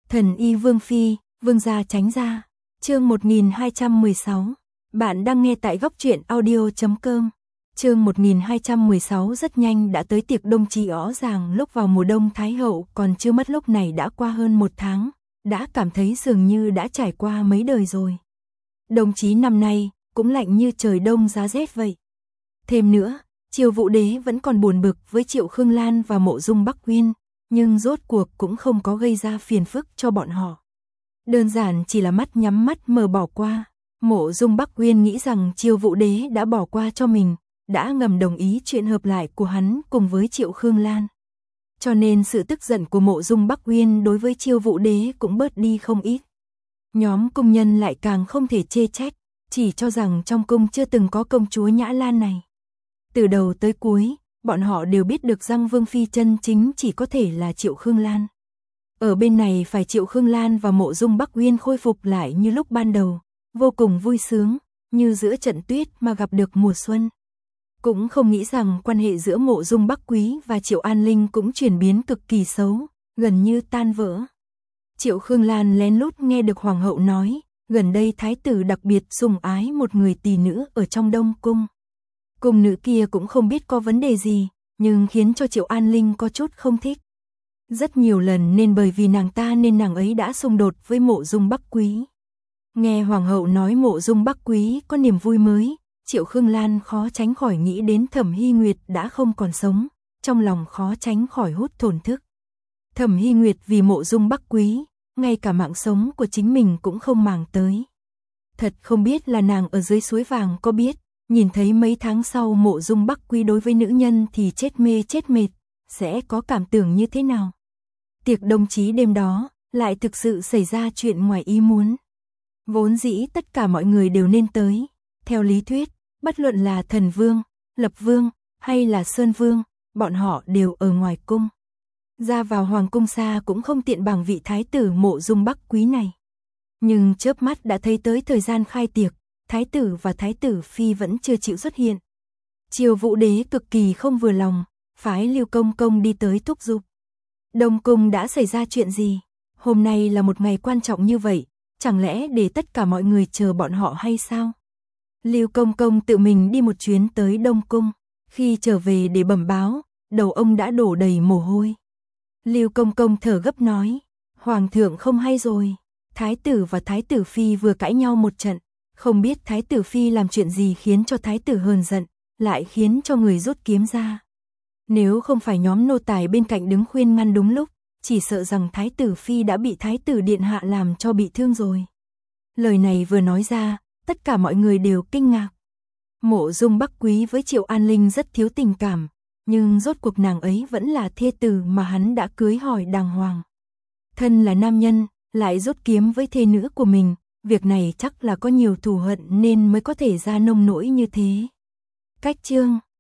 Thần y Vương Phi, Vương gia tránh ra. Chương 1216. Bạn đang nghe tại góc truyện audio.com. Chương 1216 rất nhanh đã tới tiệc đông chí rõ ràng lúc vào mùa đông Thái hậu còn chưa mất lúc này đã qua hơn 1 tháng, đã cảm thấy dường như đã trải qua mấy đời rồi. Đông chí năm nay cũng lạnh như trời đông giá rét vậy. Thêm nữa, Triều Vũ Đế vẫn còn buồn bực với Triệu Khương Lan và Mộ Dung Bắc Uyên, nhưng rốt cuộc cũng không có gây ra phiền phức cho bọn họ. Đơn giản chỉ là mắt nhắm mắt mở bỏ qua. Mộ Dung Bắc Uyên nghĩ rằng Triều Vũ Đế đã bỏ qua cho mình, đã ngầm đồng ý chuyện hợp lại của hắn cùng với Triệu Khương Lan. Cho nên sự tức giận của Mộ Dung Bắc Uyên đối với Triều Vũ Đế cũng bớt đi không ít. Nhóm cung nhân lại càng không thể chê trách, chỉ cho rằng trong cung chưa từng có công chúa Nhã Lan này. Từ đầu tới cuối, bọn họ đều biết được rằng Vương Phi chân chính chỉ có thể là Triệu Khương Lan. Ở bên này phải Triệu Khương Lan và Mộ Dung Bắc Uyên khôi phục lại như lúc ban đầu, vô cùng vui sướng, như giữa trận tuyết mà gặp được mùa xuân. Cũng không nghĩ rằng quan hệ giữa Mộ Dung Bắc Quý và Triệu An Linh cũng chuyển biến cực kỳ xấu, gần như tan vỡ. Triệu Khương Lan lén lút nghe được hoàng hậu nói, gần đây thái tử đặc biệt sủng ái một người tỳ nữ ở trong Đông cung. Cung nữ kia cũng không biết có vấn đề gì, nhưng khiến cho Triệu An Linh có chút không thích. Rất nhiều lần nên bởi vì nàng ta nên nàng ấy đã xung đột với Mộ Dung Bắc Quý. Nghe hoàng hậu nói Mộ Dung Bắc Quý có niềm vui mới, Triệu Khương Lan khó tránh khỏi nghĩ đến Thẩm Hy Nguyệt đã không còn sống, trong lòng khó tránh khỏi hút thổn thức. Thẩm Hy Nguyệt vì Mộ Dung Bắc Quý, ngay cả mạng sống của chính mình cũng không màng tới. Thật không biết là nàng ở dưới suối vàng có biết, nhìn thấy mấy tháng sau Mộ Dung Bắc Quý đối với nữ nhân thì chết mê chết mệt, sẽ có cảm tưởng như thế nào. Tiệc đông chí đêm đó, lại thực sự xảy ra chuyện ngoài ý muốn. Vốn dĩ tất cả mọi người đều nên tới. Theo lý thuyết, bất luận là Thần Vương, Lập Vương, hay là Sơn Vương, bọn họ đều ở ngoài cung. Ra vào Hoàng cung xa cũng không tiện bằng vị thái tử Mộ Dung Bắc Quý này. Nhưng chớp mắt đã thấy tới thời gian khai tiệc, thái tử và thái tử phi vẫn chưa chịu xuất hiện. Triều Vũ Đế cực kỳ không vừa lòng, phái Lưu Công Công đi tới thúc giục. Đông cung đã xảy ra chuyện gì? Hôm nay là một ngày quan trọng như vậy, chẳng lẽ để tất cả mọi người chờ bọn họ hay sao? Lưu Công Công tự mình đi một chuyến tới Đông cung, khi trở về để bẩm báo, đầu ông đã đổ đầy mồ hôi. Lưu Công Công thở gấp nói, Hoàng thượng không hay rồi, thái tử và thái tử phi vừa cãi nhau một trận, không biết thái tử phi làm chuyện gì khiến cho thái tử hờn giận, lại khiến cho người rút kiếm ra. Nếu không phải nhóm nô tài bên cạnh đứng khuyên ngăn đúng lúc, chỉ sợ rằng thái tử phi đã bị thái tử điện hạ làm cho bị thương rồi. Lời này vừa nói ra, tất cả mọi người đều kinh ngạc. Mộ Dung Bắc Quý với Triệu An Linh rất thiếu tình cảm, nhưng rốt cuộc nàng ấy vẫn là thê tử mà hắn đã cưới hỏi đàng hoàng. Thân là nam nhân, lại rút kiếm với thê nữ của mình, việc này chắc là có nhiều thù hận nên mới có thể ra nông nỗi như thế. Cách chương